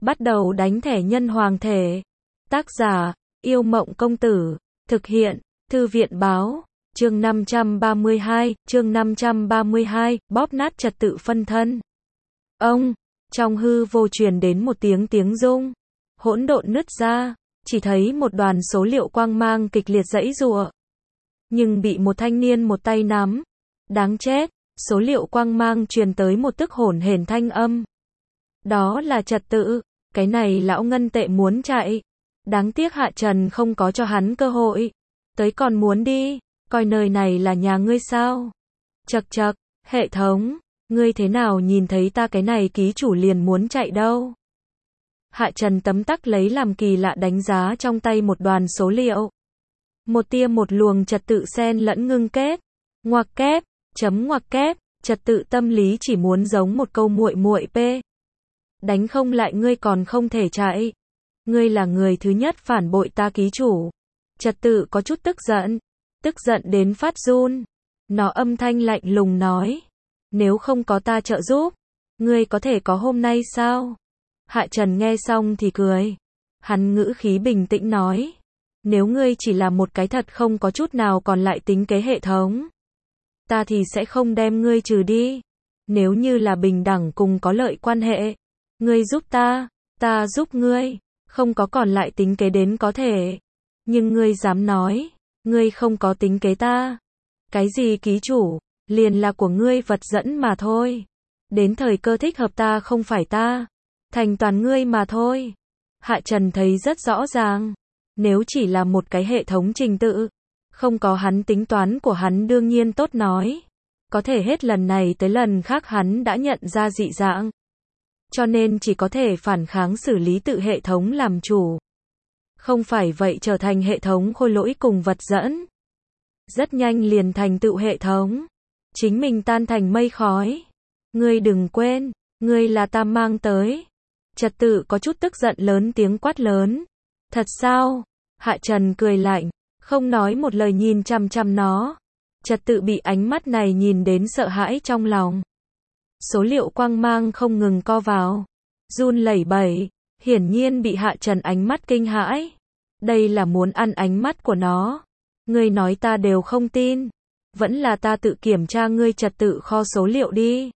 Bắt đầu đánh thẻ nhân hoàng thể. Tác giả, Yêu Mộng Công Tử. Thực hiện, Thư viện Báo. Chương 532, bóp nát trật tự phân thân. Ông, trong hư vô truyền đến một tiếng rung. Hỗn độn nứt ra, chỉ thấy một đoàn số liệu quang mang kịch liệt giãy giụa. Nhưng bị một thanh niên một tay nắm. Đáng chết, số liệu quang mang truyền tới một tức hổn hển thanh âm. Đó là trật tự, cái này lão ngân tệ muốn chạy. Đáng tiếc Hạ Trần không có cho hắn cơ hội. Tới còn muốn đi, coi nơi này là nhà ngươi sao? Chậc chậc, hệ thống, ngươi thế nào nhìn thấy ta cái này ký chủ liền muốn chạy đâu? Hạ Trần tấm tắc lấy làm kỳ lạ đánh giá trong tay một đoàn số liệu. Một tia một luồng trật tự xen lẫn ngưng kết. Ngoặc kép, chấm ngoặc kép, trật tự tâm lý chỉ muốn giống một câu muội muội p. Đánh không lại ngươi còn không thể chạy. Ngươi là người thứ nhất phản bội ta ký chủ. Trật tự có chút tức giận đến phát run. Nó âm thanh lạnh lùng nói. Nếu không có ta trợ giúp, ngươi có thể có hôm nay sao? Hạ Trần nghe xong thì cười. Hắn ngữ khí bình tĩnh nói. Nếu ngươi chỉ là một cái thật không có chút nào còn lại tính kế hệ thống, ta thì sẽ không đem ngươi trừ đi. Nếu như là bình đẳng cùng có lợi quan hệ, ngươi giúp ta giúp ngươi, không có còn lại tính kế đến có thể. Nhưng ngươi dám nói, ngươi không có tính kế ta. Cái gì ký chủ, liền là của ngươi vật dẫn mà thôi. Đến thời cơ thích hợp ta không phải ta, thành toàn ngươi mà thôi. Hạ Trần thấy rất rõ ràng. Nếu chỉ là một cái hệ thống trình tự, không có hắn tính toán của hắn đương nhiên tốt nói. Có thể hết lần này tới lần khác hắn đã nhận ra dị dạng. Cho nên chỉ có thể phản kháng xử lý tự hệ thống làm chủ. Không phải vậy trở thành hệ thống khôi lỗi cùng vật dẫn. Rất nhanh liền thành tựu hệ thống. Chính mình tan thành mây khói. Ngươi đừng quên, ngươi là ta mang tới. Trật tự có chút tức giận lớn tiếng quát lớn. Thật sao? Hạ Trần cười lạnh, không nói một lời nhìn chằm chằm nó. Trật tự bị ánh mắt này nhìn đến sợ hãi trong lòng. Số liệu quang mang không ngừng co vào, run lẩy bẩy, hiển nhiên bị Hạ Trần ánh mắt kinh hãi. Đây là muốn ăn ánh mắt của nó. Ngươi nói ta đều không tin. Vẫn là ta tự kiểm tra ngươi trật tự kho số liệu đi.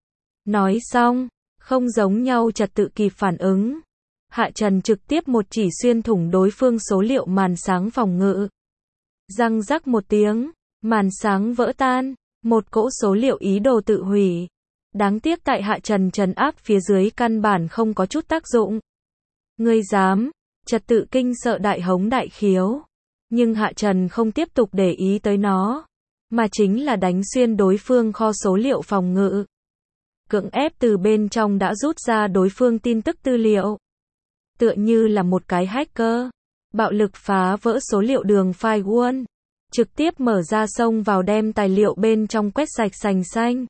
Nói xong, không giống nhau trật tự kịp phản ứng. Hạ Trần trực tiếp một chỉ xuyên thủng đối phương số liệu màn sáng phòng ngự. Răng rắc một tiếng, màn sáng vỡ tan, một cỗ số liệu ý đồ tự hủy. Đáng tiếc tại Hạ Trần trấn áp phía dưới căn bản không có chút tác dụng. Ngươi dám, trật tự kinh sợ đại hống đại khiếu. Nhưng Hạ Trần không tiếp tục để ý tới nó, mà chính là đánh xuyên đối phương kho số liệu phòng ngự. Cưỡng ép từ bên trong đã rút ra đối phương tin tức tư liệu. Tựa như là một cái hacker, bạo lực phá vỡ số liệu đường firewall, trực tiếp mở ra xông vào đem tài liệu bên trong quét sạch sành xanh.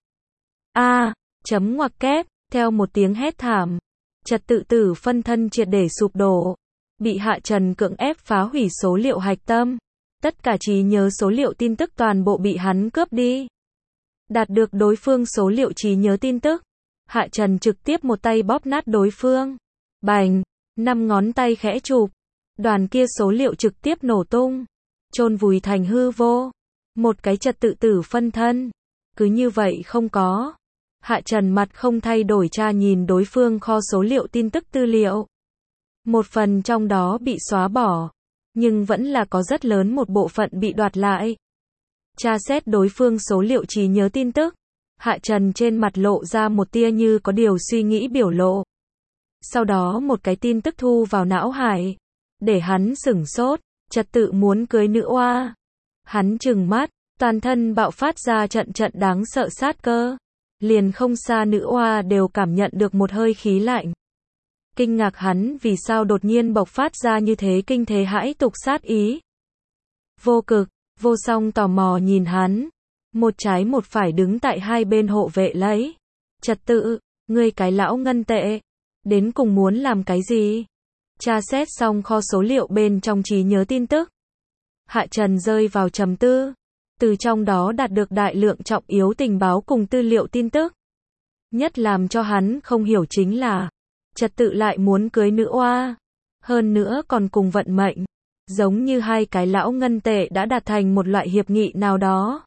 Chấm ngoặc kép, theo một tiếng hét thảm, trật tự tử phân thân triệt để sụp đổ, bị Hạ Trần cưỡng ép phá hủy số liệu hạch tâm. Tất cả trí nhớ số liệu tin tức toàn bộ bị hắn cướp đi. Đạt được đối phương số liệu trí nhớ tin tức, Hạ Trần trực tiếp một tay bóp nát đối phương. Bành! 5 ngón tay khẽ chụp, đoàn kia số liệu trực tiếp nổ tung, chôn vùi thành hư vô. Một cái trật tự tử phân thân, cứ như vậy không có. Hạ Trần mặt không thay đổi tra nhìn đối phương kho số liệu tin tức tư liệu. Một phần trong đó bị xóa bỏ, nhưng vẫn là có rất lớn một bộ phận bị đoạt lại. Tra xét đối phương số liệu trí nhớ tin tức, Hạ Trần trên mặt lộ ra một tia như có điều suy nghĩ biểu lộ. Sau đó một cái tin tức thu vào não hải, để hắn sửng sốt. Trật tự muốn cưới nữ oa. Hắn trừng mắt, toàn thân bạo phát ra trận đáng sợ sát cơ. Liền không xa nữ oa đều cảm nhận được một hơi khí lạnh. Kinh ngạc hắn vì sao đột nhiên bộc phát ra như thế kinh thế hãi tục sát ý. Vô cực, vô song tò mò nhìn hắn. Một trái một phải đứng tại hai bên hộ vệ lấy. Trật tự, ngươi cái lão ngân tệ. Đến cùng muốn làm cái gì? Tra xét xong kho số liệu bên trong trí nhớ tin tức. Hạ Trần rơi vào trầm tư. Từ trong đó đạt được đại lượng trọng yếu tình báo cùng tư liệu tin tức. Nhất làm cho hắn không hiểu chính là Trật tự lại muốn cưới nữ oa. Hơn nữa còn cùng vận mệnh. Giống như hai cái lão ngân tệ đã đạt thành một loại hiệp nghị nào đó.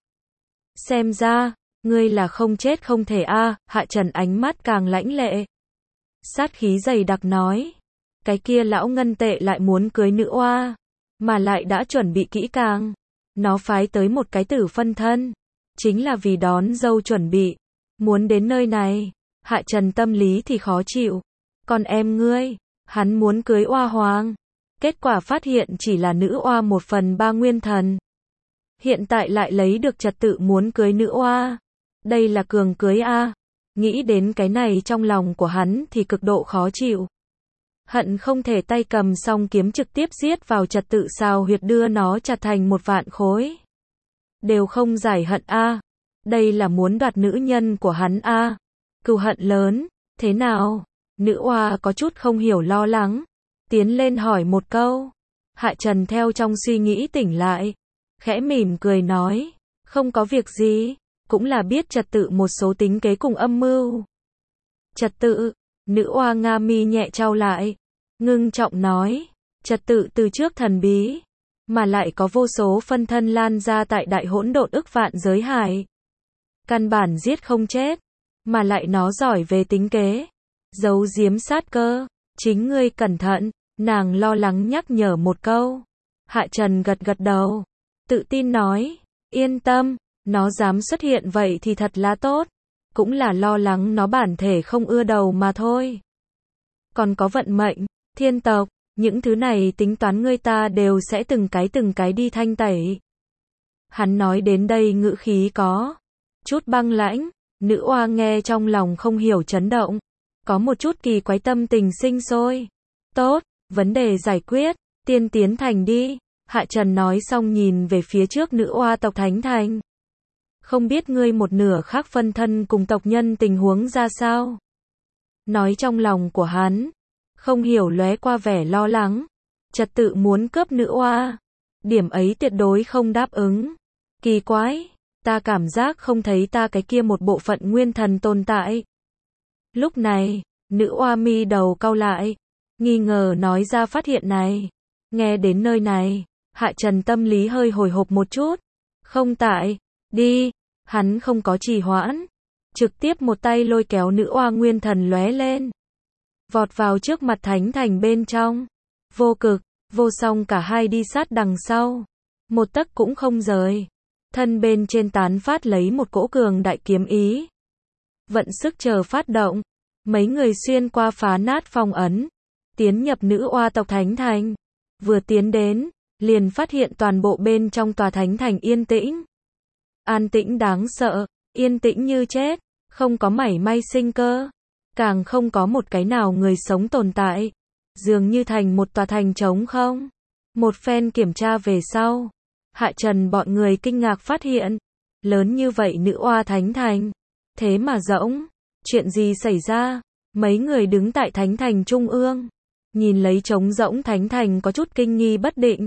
Xem ra, ngươi là không chết không thể a. Hạ Trần ánh mắt càng lãnh lệ. Sát khí dày đặc nói. Cái kia lão ngân tệ lại muốn cưới nữ oa. Mà lại đã chuẩn bị kỹ càng. Nó phái tới một cái tử phân thân. Chính là vì đón dâu chuẩn bị. Muốn đến nơi này. Hạ Trần tâm lý thì khó chịu. Còn em ngươi, hắn muốn cưới oa hoàng. Kết quả phát hiện chỉ là nữ oa 1/3 nguyên thần. Hiện tại lại lấy được trật tự muốn cưới nữ oa. Đây là cường cưới a. Nghĩ đến cái này trong lòng của hắn thì cực độ khó chịu. Hận không thể tay cầm song kiếm trực tiếp giết vào trật tự xào huyệt đưa nó chặt thành 1 vạn khối. Đều không giải hận a. Đây là muốn đoạt nữ nhân của hắn a. Cừu hận lớn, thế nào? Nữ oa có chút không hiểu lo lắng. Tiến lên hỏi một câu. Hạ Trần theo trong suy nghĩ tỉnh lại. Khẽ mỉm cười nói. Không có việc gì. Cũng là biết trật tự một số tính kế cùng âm mưu. Trật tự. Nữ oa nga mi nhẹ trao lại. Ngưng trọng nói. Trật tự từ trước thần bí. Mà lại có vô số phân thân lan ra tại đại hỗn độn ức vạn giới hải. Căn bản giết không chết. Mà lại nó giỏi về tính kế. Giấu giếm sát cơ. Chính ngươi cẩn thận. Nàng lo lắng nhắc nhở một câu. Hạ Trần gật gật đầu. Tự tin nói. Yên tâm. Nó dám xuất hiện vậy thì thật là tốt. Cũng là lo lắng nó bản thể không ưa đầu mà thôi. Còn có vận mệnh, thiên tộc, những thứ này tính toán ngươi ta đều sẽ từng cái đi thanh tẩy. Hắn nói đến đây ngữ khí có chút băng lãnh. Nữ oa nghe trong lòng không hiểu chấn động. Có một chút kỳ quái tâm tình sinh sôi. Tốt, vấn đề giải quyết, tiên tiến thành đi. Hạ Trần nói xong nhìn về phía trước nữ oa tộc Thánh Thành. Không biết ngươi một nửa khác phân thân cùng tộc nhân tình huống ra sao? Nói trong lòng của hắn. Không hiểu lóe qua vẻ lo lắng. Trật tự muốn cướp nữ oa. Điểm ấy tuyệt đối không đáp ứng. Kỳ quái. Ta cảm giác không thấy ta cái kia một bộ phận nguyên thần tồn tại. Lúc này, nữ oa mi đầu cau lại. Nghi ngờ nói ra phát hiện này. Nghe đến nơi này, Hạ Trần tâm lý hơi hồi hộp một chút. Không tại, đi. Hắn không có trì hoãn. Trực tiếp một tay lôi kéo nữ oa nguyên thần lóe lên. Vọt vào trước mặt Thánh Thành bên trong. Vô cực, vô song cả hai đi sát đằng sau. Một tấc cũng không rời. Thân bên trên tán phát lấy một cỗ cường đại kiếm ý. Vận sức chờ phát động. Mấy người xuyên qua phá nát phong ấn. Tiến nhập nữ oa tộc Thánh Thành. Vừa tiến đến, liền phát hiện toàn bộ bên trong tòa Thánh Thành yên tĩnh. An tĩnh đáng sợ, yên tĩnh như chết, không có mảy may sinh cơ. Càng không có một cái nào người sống tồn tại. Dường như thành một tòa thành trống không. Một phen kiểm tra về sau. Hạ Trần bọn người kinh ngạc phát hiện. Lớn như vậy nữ oa Thánh Thành. Thế mà rỗng. Chuyện gì xảy ra? Mấy người đứng tại Thánh Thành trung ương. Nhìn lấy trống rỗng Thánh Thành có chút kinh nghi bất định.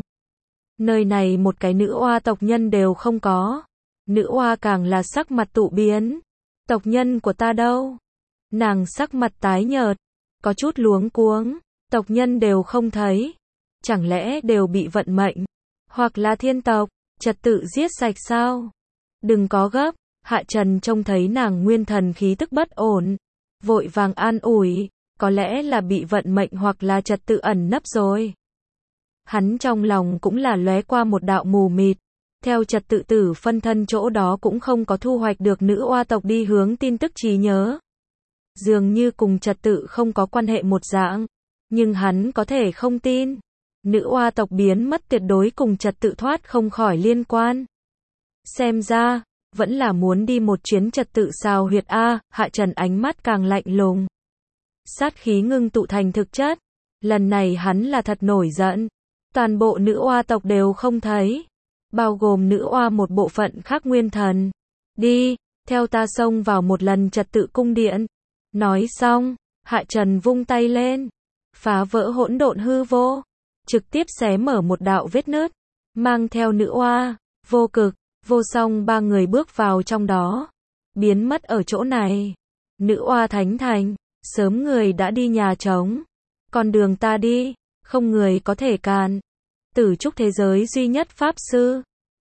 Nơi này một cái nữ oa tộc nhân đều không có. Nữ oa càng là sắc mặt tụ biến. Tộc nhân của ta đâu? Nàng sắc mặt tái nhợt. Có chút luống cuống. Tộc nhân đều không thấy. Chẳng lẽ đều bị vận mệnh? Hoặc là thiên tộc, trật tự giết sạch sao? Đừng có gấp. Hạ Trần trông thấy nàng nguyên thần khí tức bất ổn. Vội vàng an ủi. Có lẽ là bị vận mệnh hoặc là trật tự ẩn nấp rồi. Hắn trong lòng cũng là lóe qua một đạo mù mịt. Theo trật tự tử phân thân chỗ đó cũng không có thu hoạch được nữ oa tộc đi hướng tin tức trí nhớ. Dường như cùng trật tự không có quan hệ một dạng. Nhưng hắn có thể không tin. Nữ oa tộc biến mất tuyệt đối cùng trật tự thoát không khỏi liên quan. Xem ra, vẫn là muốn đi một chuyến trật tự xào huyệt A. Hạ Trần ánh mắt càng lạnh lùng. Sát khí ngưng tụ thành thực chất. Lần này hắn là thật nổi giận. Toàn bộ nữ oa tộc đều không thấy. Bao gồm nữ oa một bộ phận khác nguyên thần. Đi, theo ta xông vào một lần trật tự cung điện. Nói xong, Hạ Trần vung tay lên. Phá vỡ hỗn độn hư vô. Trực tiếp xé mở một đạo vết nứt. Mang theo nữ oa, vô cực, vô song ba người bước vào trong đó. Biến mất ở chỗ này. Nữ oa Thánh Thành. Sớm người đã đi nhà trống. Con đường ta đi, không người có thể cản. Tử trúc thế giới duy nhất Pháp Sư.